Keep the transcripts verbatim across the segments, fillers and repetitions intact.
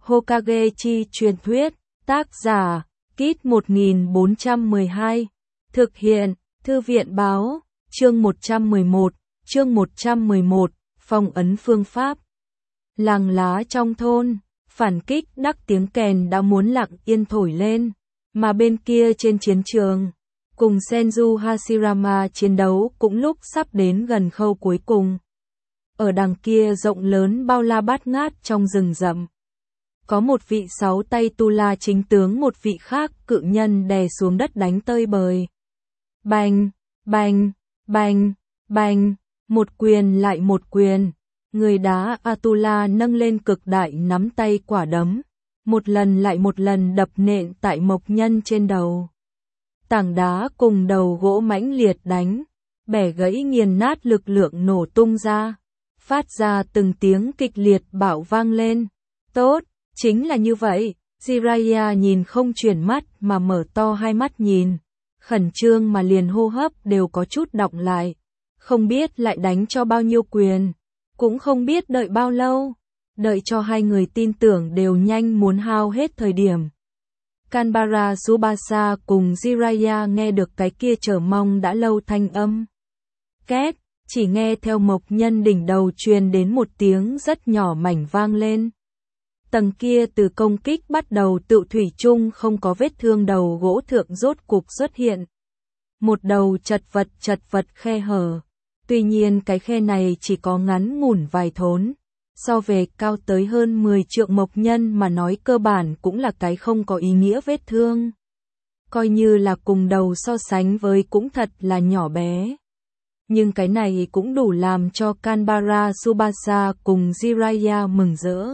Hokage chi truyền thuyết, tác giả, Kit một nghìn bốn trăm mười hai, thực hiện, Thư viện báo, chương một trăm mười một, chương một trăm mười một, phong ấn phương pháp. Làng lá trong thôn, phản kích đắc tiếng kèn đã muốn lặng yên thổi lên, mà bên kia trên chiến trường, cùng Senju Hashirama chiến đấu cũng lúc sắp đến gần khâu cuối cùng. Ở đằng kia rộng lớn bao la bát ngát trong rừng rậm. Có một vị sáu tay tu la chính tướng một vị khác cự nhân đè xuống đất đánh tơi bời. Bành, bành, bành, bành, một quyền lại một quyền. Người đá Atula nâng lên cực đại nắm tay quả đấm, một lần lại một lần đập nện tại mộc nhân trên đầu. Tảng đá cùng đầu gỗ mãnh liệt đánh, bẻ gãy nghiền nát lực lượng nổ tung ra, phát ra từng tiếng kịch liệt bạo vang lên. Tốt, chính là như vậy, Jiraiya nhìn không chuyển mắt mà mở to hai mắt nhìn, khẩn trương mà liền hô hấp đều có chút đọng lại, không biết lại đánh cho bao nhiêu quyền. Cũng không biết đợi bao lâu, đợi cho hai người tin tưởng đều nhanh muốn hao hết thời điểm. Kanbara Tsubasa cùng Jiraiya nghe được cái kia chờ mong đã lâu thanh âm. Két, chỉ nghe theo mộc nhân đỉnh đầu truyền đến một tiếng rất nhỏ mảnh vang lên. Tầng kia từ công kích bắt đầu tự thủy chung không có vết thương đầu gỗ thượng rốt cục xuất hiện. Một đầu chật vật chật vật khe hở. Tuy nhiên cái khe này chỉ có ngắn ngủn vài thốn, so về cao tới hơn mười trượng mộc nhân mà nói cơ bản cũng là cái không có ý nghĩa vết thương. Coi như là cùng đầu so sánh với cũng thật là nhỏ bé. Nhưng cái này cũng đủ làm cho Kanbara Tsubasa cùng Jiraiya mừng rỡ.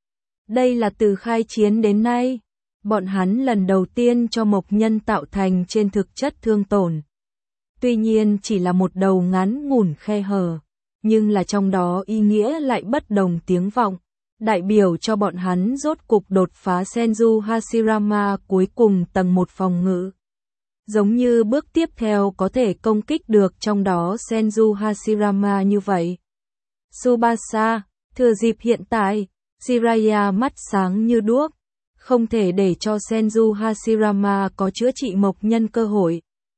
Đây là từ khai chiến đến nay, bọn hắn lần đầu tiên cho mộc nhân tạo thành trên thực chất thương tổn. Tuy nhiên chỉ là một đầu ngắn ngủn khe hở, nhưng là trong đó ý nghĩa lại bất đồng tiếng vọng, đại biểu cho bọn hắn rốt cục đột phá Senju Hashirama cuối cùng tầng một phòng ngự. Giống như bước tiếp theo có thể công kích được trong đó Senju Hashirama như vậy. Tsubasa, thừa dịp hiện tại, Jiraiya mắt sáng như đuốc, không thể để cho Senju Hashirama có chữa trị mộc nhân cơ hội.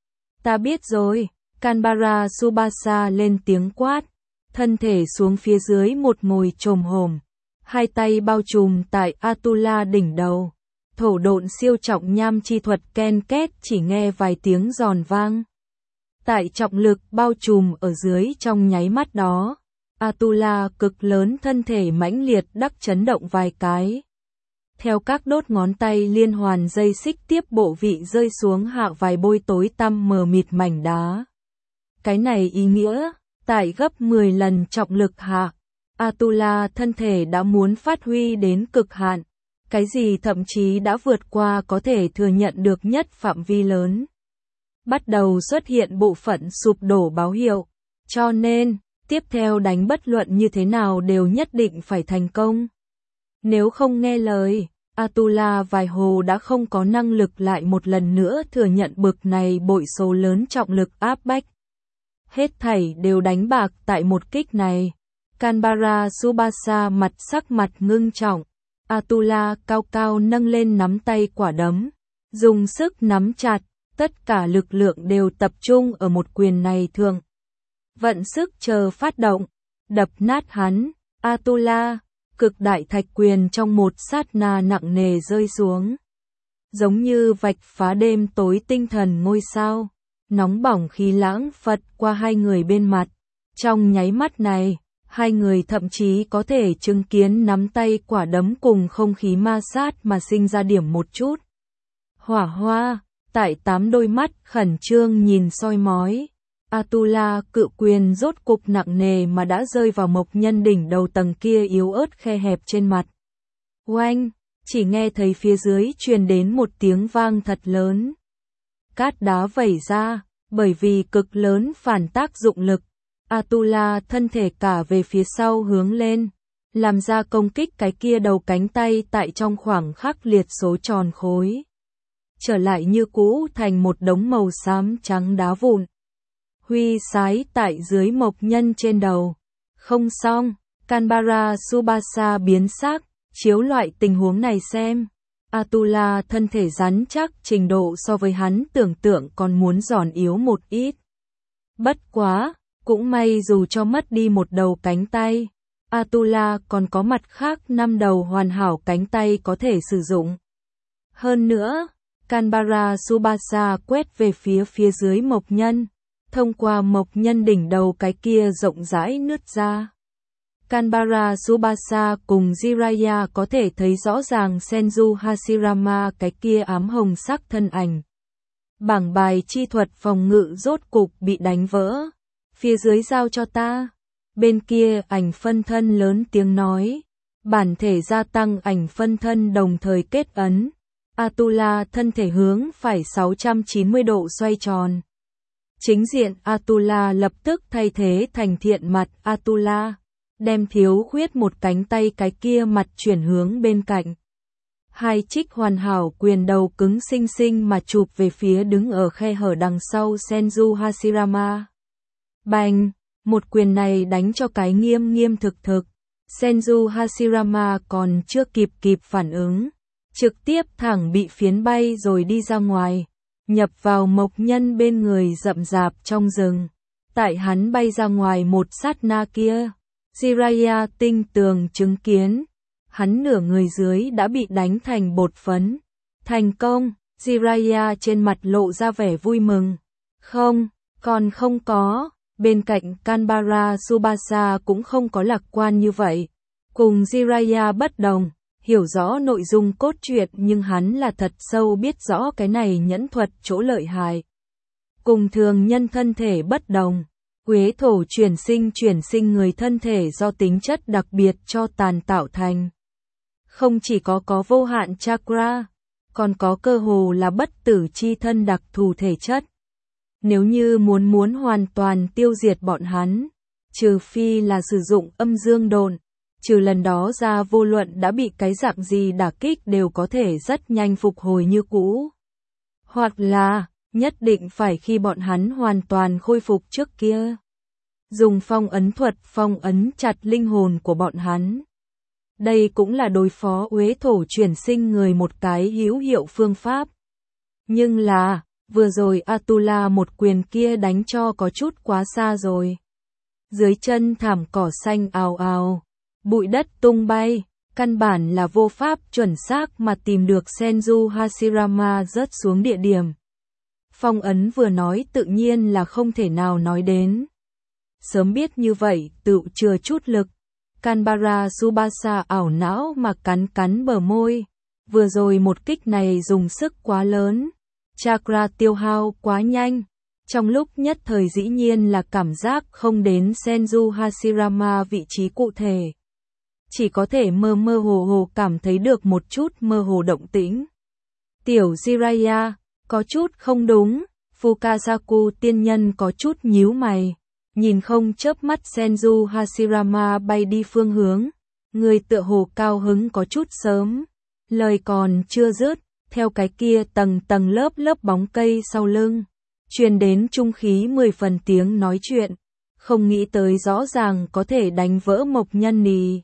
Ta biết rồi, Kanbara Tsubasa lên tiếng quát, thân thể xuống phía dưới một ngồi chồm hổm, hai tay bao trùm tại Atula đỉnh đầu, thổ độn siêu trọng nham chi thuật ken két chỉ nghe vài tiếng giòn vang. Tại trọng lực bao trùm ở dưới trong nháy mắt đó, Atula cực lớn thân thể mãnh liệt đắc chấn động vài cái. Theo các đốt ngón tay liên hoàn dây xích tiếp bộ vị rơi xuống hạ vài bôi tối tăm mờ mịt mảnh đá. Cái này ý nghĩa, tại gấp mười lần trọng lực hạ, Atula thân thể đã muốn phát huy đến cực hạn, cái gì thậm chí đã vượt qua có thể thừa nhận được nhất phạm vi lớn. Bắt đầu xuất hiện bộ phận sụp đổ báo hiệu, cho nên, tiếp theo đánh bất luận như thế nào đều nhất định phải thành công. Nếu không nghe lời, Atula vài hồ đã không có năng lực lại một lần nữa thừa nhận bực này bội số lớn trọng lực áp bách. Hết thảy đều đánh bạc tại một kích này. Kanbara Tsubasa mặt sắc mặt ngưng trọng. Atula cao cao nâng lên nắm tay quả đấm, dùng sức nắm chặt, tất cả lực lượng đều tập trung ở một quyền này thượng. Vận sức chờ phát động, đập nát hắn, Atula. Cực đại thạch quyền trong một sát na nặng nề rơi xuống. Giống như vạch phá đêm tối tinh thần ngôi sao, nóng bỏng khí lãng phật qua hai người bên mặt. Trong nháy mắt này, hai người thậm chí có thể chứng kiến nắm tay quả đấm cùng không khí ma sát mà sinh ra điểm một chút. Hỏa hoa, tại tám đôi mắt khẩn trương nhìn soi mói. Atula cự quyền rốt cục nặng nề mà đã rơi vào mộc nhân đỉnh đầu tầng kia yếu ớt khe hẹp trên mặt. Oanh, chỉ nghe thấy phía dưới truyền đến một tiếng vang thật lớn. Cát đá vẩy ra, bởi vì cực lớn phản tác dụng lực. Atula thân thể cả về phía sau hướng lên, làm ra công kích cái kia đầu cánh tay tại trong khoảng khắc liệt số tròn khối. Trở lại như cũ thành một đống màu xám trắng đá vụn. Huy sái tại dưới mộc nhân trên đầu. Không xong, Kanbara Tsubasa biến sắc, Chiếu loại tình huống này xem, Atula thân thể rắn chắc trình độ so với hắn tưởng tượng còn muốn giòn yếu một ít. Bất quá, cũng may dù cho mất đi một đầu cánh tay, Atula còn có mặt khác năm đầu hoàn hảo cánh tay có thể sử dụng. Hơn nữa, Canberra Tsubasa quét về phía phía dưới mộc nhân, thông qua mộc nhân đỉnh đầu cái kia rộng rãi nứt ra. Canberra Tsubasa cùng Jiraiya có thể thấy rõ ràng Senju Hashirama cái kia ám hồng sắc thân ảnh. Bảng bài chi thuật phòng ngự rốt cục bị đánh vỡ. Phía dưới giao cho ta. Bên kia ảnh phân thân lớn tiếng nói. Bản thể gia tăng ảnh phân thân đồng thời kết ấn. Atula thân thể hướng phải sáu trăm chín mươi độ xoay tròn. Chính diện Atula lập tức thay thế thành thiện mặt Atula, đem thiếu khuyết một cánh tay cái kia mặt chuyển hướng bên cạnh. Hai trích hoàn hảo quyền đầu cứng xinh xinh mà chụp về phía đứng ở khe hở đằng sau Senju Hashirama. Bành, một quyền này đánh cho cái nghiêm nghiêm thực thực. Senju Hashirama còn chưa kịp kịp phản ứng, trực tiếp thẳng bị phiến bay rồi đi ra ngoài, nhập vào mộc nhân bên người rậm rạp trong rừng. Tại hắn bay ra ngoài một sát na kia, Jiraiya tinh tường chứng kiến, hắn nửa người dưới đã bị đánh thành bột phấn. Thành công, Jiraiya trên mặt lộ ra vẻ vui mừng. Không, còn không có, bên cạnh Canberra Tsubasa cũng không có lạc quan như vậy. Cùng Jiraiya bất đồng, hiểu rõ nội dung cốt truyện nhưng hắn là thật sâu biết rõ cái này nhẫn thuật chỗ lợi hại. Cùng thường nhân thân thể bất đồng, Quế thổ chuyển sinh chuyển sinh người thân thể do tính chất đặc biệt cho tàn tạo thành. Không chỉ có có vô hạn chakra, còn có cơ hồ là bất tử chi thân đặc thù thể chất. Nếu như muốn muốn hoàn toàn tiêu diệt bọn hắn, trừ phi là sử dụng âm dương độn, trừ lần đó ra vô luận đã bị cái dạng gì đả kích đều có thể rất nhanh phục hồi như cũ. Hoặc là, nhất định phải khi bọn hắn hoàn toàn khôi phục trước kia. Dùng phong ấn thuật phong ấn chặt linh hồn của bọn hắn. Đây cũng là đối phó uế thổ chuyển sinh người một cái hữu hiệu phương pháp. Nhưng là, vừa rồi Atula một quyền kia đánh cho có chút quá xa rồi. Dưới chân thảm cỏ xanh ào ào, bụi đất tung bay, căn bản là vô pháp chuẩn xác mà tìm được Senju Hashirama rớt xuống địa điểm. Phong ấn vừa nói tự nhiên là không thể nào nói đến. Sớm biết như vậy, tự chừa chút lực. Canberra Tsubasa ảo não mà cắn cắn bờ môi. Vừa rồi một kích này dùng sức quá lớn. Chakra tiêu hao quá nhanh. Trong lúc nhất thời dĩ nhiên là cảm giác không đến Senju Hashirama vị trí cụ thể. Chỉ có thể mơ mơ hồ hồ cảm thấy được một chút mơ hồ động tĩnh. Tiểu Jiraiya, có chút không đúng. Fukasaku tiên nhân có chút nhíu mày. Nhìn không chớp mắt Senju Hashirama bay đi phương hướng. Người tựa hồ cao hứng có chút sớm. Lời còn chưa dứt, theo cái kia tầng tầng lớp lớp bóng cây sau lưng. Truyền đến trung khí mười phần tiếng nói chuyện. Không nghĩ tới rõ ràng có thể đánh vỡ mộc nhân nì.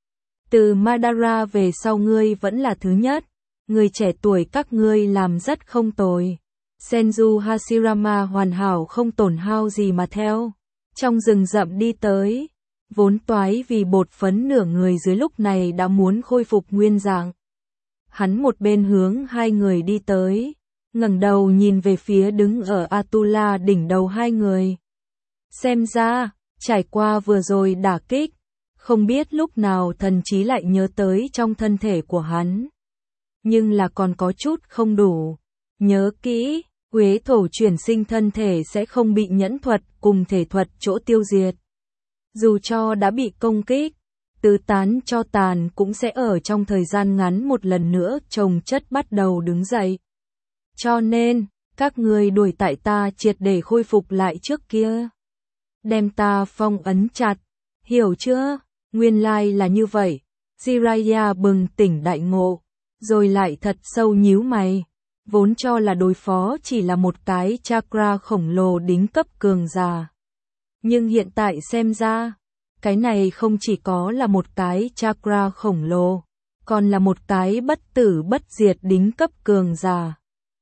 Từ Madara về sau ngươi vẫn là thứ nhất. Người trẻ tuổi các ngươi làm rất không tồi. Senju Hashirama hoàn hảo không tổn hao gì mà theo. Trong rừng rậm đi tới. Vốn toái vì bột phấn nửa người dưới lúc này đã muốn khôi phục nguyên dạng. Hắn một bên hướng hai người đi tới. Ngẩng đầu nhìn về phía đứng ở Atula đỉnh đầu hai người. Xem ra, trải qua vừa rồi đả kích. Không biết lúc nào thần trí lại nhớ tới trong thân thể của hắn. Nhưng là còn có chút không đủ. Nhớ kỹ, uế thổ chuyển sinh thân thể sẽ không bị nhẫn thuật cùng thể thuật chỗ tiêu diệt. Dù cho đã bị công kích, tứ tán cho tàn cũng sẽ ở trong thời gian ngắn một lần nữa chồng chất bắt đầu đứng dậy. Cho nên, các người đuổi tại ta triệt để khôi phục lại trước kia. Đem ta phong ấn chặt, hiểu chưa? Nguyên lai là như vậy. Jiraiya bừng tỉnh đại ngộ, rồi lại thật sâu nhíu mày. Vốn cho là đối phó chỉ là một cái chakra khổng lồ đính cấp cường giả. Nhưng hiện tại xem ra, cái này không chỉ có là một cái chakra khổng lồ, còn là một cái bất tử bất diệt đính cấp cường giả.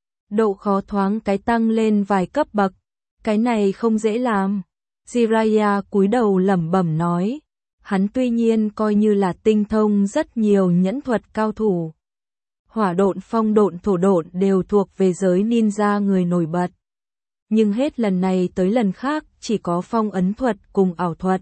Độ khó thoáng cái tăng lên vài cấp bậc, cái này không dễ làm. Jiraiya cúi đầu lẩm bẩm nói, hắn tuy nhiên coi như là tinh thông rất nhiều nhẫn thuật cao thủ. Hỏa độn, phong độn, thổ độn đều thuộc về giới ninja người nổi bật. Nhưng hết lần này tới lần khác chỉ có phong ấn thuật cùng ảo thuật.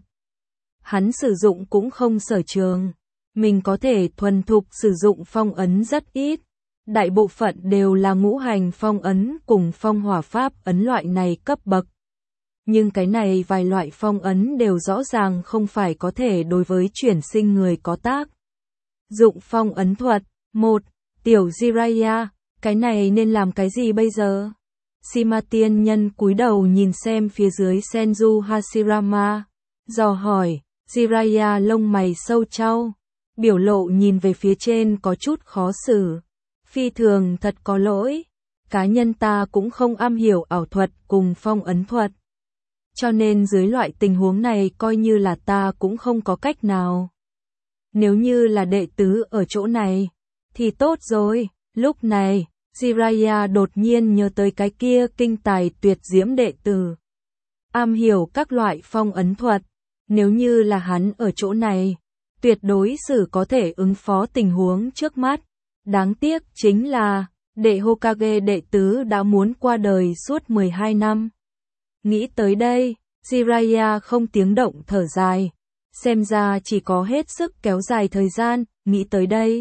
Hắn sử dụng cũng không sở trường. Mình có thể thuần thục sử dụng phong ấn rất ít. Đại bộ phận đều là ngũ hành phong ấn cùng phong hỏa pháp ấn loại này cấp bậc. Nhưng cái này vài loại phong ấn đều rõ ràng không phải có thể đối với chuyển sinh người có tác dụng phong ấn thuật. Một, Tiểu Jiraiya, cái này nên làm cái gì bây giờ? Shima tiên nhân cúi đầu nhìn xem phía dưới Senju Hashirama, dò hỏi. Jiraiya lông mày sâu chau, biểu lộ nhìn về phía trên có chút khó xử. Phi thường thật có lỗi, cá nhân ta cũng không am hiểu ảo thuật cùng phong ấn thuật. Cho nên dưới loại tình huống này coi như là ta cũng không có cách nào. Nếu như là đệ tứ ở chỗ này, thì tốt rồi. Lúc này, Jiraiya đột nhiên nhớ tới cái kia kinh tài tuyệt diễm đệ tử. Am hiểu các loại phong ấn thuật. Nếu như là hắn ở chỗ này, tuyệt đối xử có thể ứng phó tình huống trước mắt. Đáng tiếc chính là, đệ Hokage đệ tứ đã muốn qua đời suốt mười hai năm. Nghĩ tới đây, Jiraiya không tiếng động thở dài. Xem ra chỉ có hết sức kéo dài thời gian, nghĩ tới đây.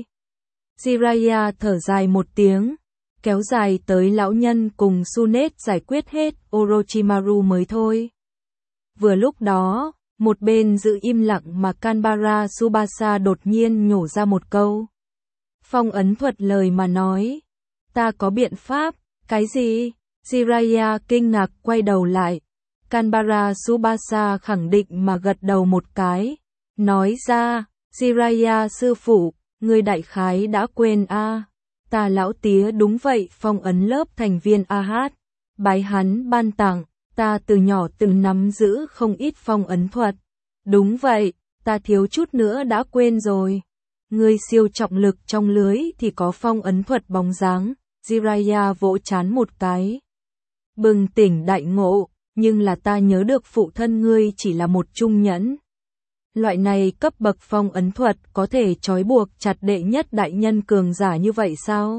Jiraiya thở dài một tiếng, kéo dài tới lão nhân cùng Tsunade giải quyết hết Orochimaru mới thôi. Vừa lúc đó, một bên giữ im lặng mà Kanbara Tsubasa đột nhiên nhổ ra một câu. Phong ấn thuật lời mà nói. Ta có biện pháp, cái gì? Jiraiya kinh ngạc quay đầu lại. Kanbara Tsubasa khẳng định mà gật đầu một cái. Nói ra, Jiraiya sư phụ, người đại khái đã quên a à. Ta lão tía đúng vậy phong ấn lớp thành viên a hát. Bái hắn ban tặng. Ta từ nhỏ từng nắm giữ không ít phong ấn thuật. Đúng vậy, ta thiếu chút nữa đã quên rồi. Người siêu trọng lực trong lưới thì có phong ấn thuật bóng dáng. Jiraiya vỗ chán một cái. Bừng tỉnh đại ngộ, nhưng là ta nhớ được phụ thân ngươi chỉ là một trung nhẫn. Loại này cấp bậc phong ấn thuật có thể trói buộc chặt đệ nhất đại nhân cường giả như vậy sao?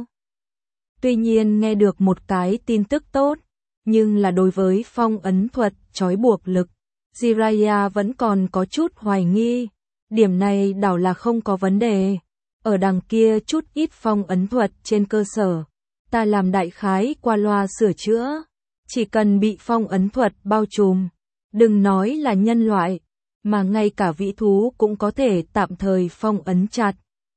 Tuy nhiên nghe được một cái tin tức tốt. Nhưng là đối với phong ấn thuật trói buộc lực, Jiraiya vẫn còn có chút hoài nghi. Điểm này đảo là không có vấn đề. Ở đằng kia chút ít phong ấn thuật trên cơ sở, ta làm đại khái qua loa sửa chữa. Chỉ cần bị phong ấn thuật bao trùm, đừng nói là nhân loại, mà ngay cả vĩ thú cũng có thể tạm thời phong ấn chặt.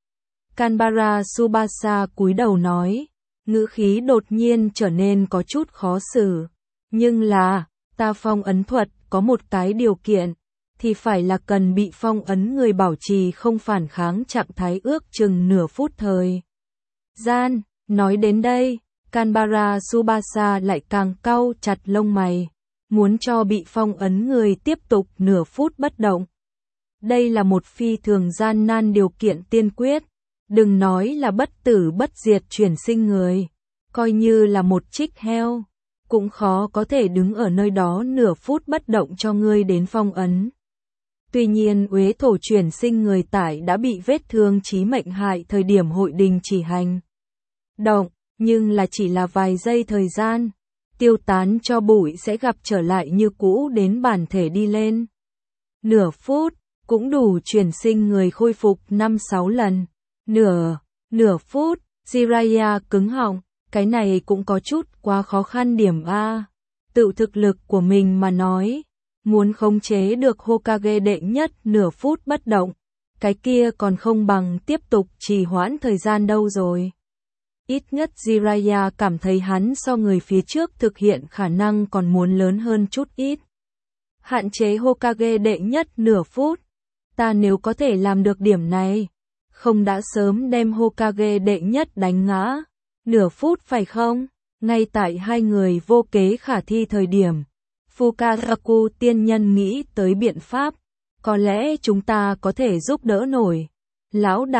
Kanbara Tsubasa cúi đầu nói. Ngữ khí đột nhiên trở nên có chút khó xử. Nhưng là, ta phong ấn thuật có một cái điều kiện, thì phải là cần bị phong ấn người bảo trì không phản kháng trạng thái ước chừng nửa phút thời gian. Nói đến đây, Kanbara Tsubasa lại càng cau chặt lông mày, muốn cho bị phong ấn người tiếp tục nửa phút bất động. Đây là một phi thường gian nan điều kiện tiên quyết. Đừng nói là bất tử bất diệt chuyển sinh người, coi như là một trích heo, cũng khó có thể đứng ở nơi đó nửa phút bất động cho ngươi đến phong ấn. Tuy nhiên uế thổ chuyển sinh người tại đã bị vết thương chí mệnh hại thời điểm hội đình chỉ hành động, nhưng là chỉ là vài giây thời gian, tiêu tán cho bụi sẽ gặp trở lại như cũ đến bản thể đi lên. Nửa phút, cũng đủ chuyển sinh người khôi phục năm sáu lần. Nửa, nửa phút, Jiraiya cứng họng, cái này cũng có chút quá khó khăn điểm A. Tự thực lực của mình mà nói, muốn khống chế được Hokage đệ nhất nửa phút bất động, cái kia còn không bằng tiếp tục trì hoãn thời gian đâu rồi. Ít nhất Jiraiya cảm thấy hắn so người phía trước thực hiện khả năng còn muốn lớn hơn chút ít. Hạn chế Hokage đệ nhất nửa phút, ta nếu có thể làm được điểm này, không đã sớm đem Hokage đệ nhất đánh ngã. Nửa phút phải không? Ngay tại hai người vô kế khả thi thời điểm, Fukasaku tiên nhân nghĩ tới biện pháp, có lẽ chúng ta có thể giúp đỡ nổi. Lão đại,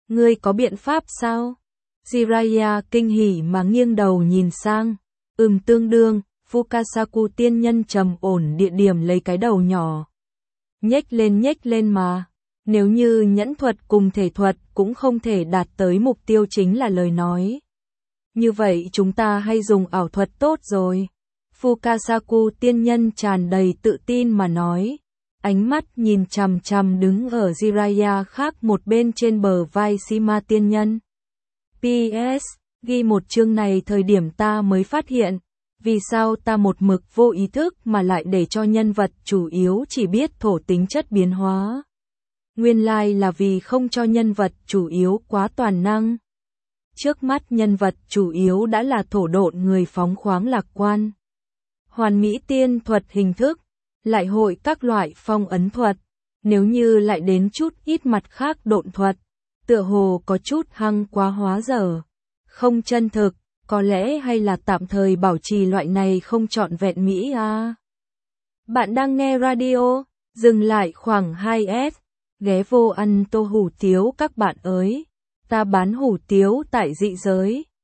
Ngươi có biện pháp sao? Jiraiya kinh hỉ mà nghiêng đầu nhìn sang. Ừm tương đương, Fukasaku tiên nhân trầm ổn địa điểm lấy cái đầu nhỏ. Nhếch lên nhếch lên mà. Nếu như nhẫn thuật cùng thể thuật cũng không thể đạt tới mục tiêu chính là lời nói. Như vậy chúng ta hay dùng ảo thuật tốt rồi. Fukasaku tiên nhân tràn đầy tự tin mà nói. Ánh mắt nhìn chằm chằm đứng ở Jiraiya khác một bên trên bờ vai Shima tiên nhân. pê ét, ghi một chương này thời điểm ta mới phát hiện. Vì sao ta một mực vô ý thức mà lại để cho nhân vật chủ yếu chỉ biết thổ tính chất biến hóa. Nguyên lai là vì không cho nhân vật chủ yếu quá toàn năng. Trước mắt nhân vật chủ yếu đã là thổ độn người phóng khoáng lạc quan. Hoàn mỹ tiên thuật hình thức, lại hội các loại phong ấn thuật. Nếu như lại đến chút ít mặt khác độn thuật, tựa hồ có chút hăng quá hóa dở. Không chân thực, có lẽ hay là tạm thời bảo trì loại này không trọn vẹn mỹ à. Bạn đang nghe radio, dừng lại khoảng hai S. Ghé vô ăn tô hủ tiếu các bạn ơi. Ta bán hủ tiếu tại dị giới.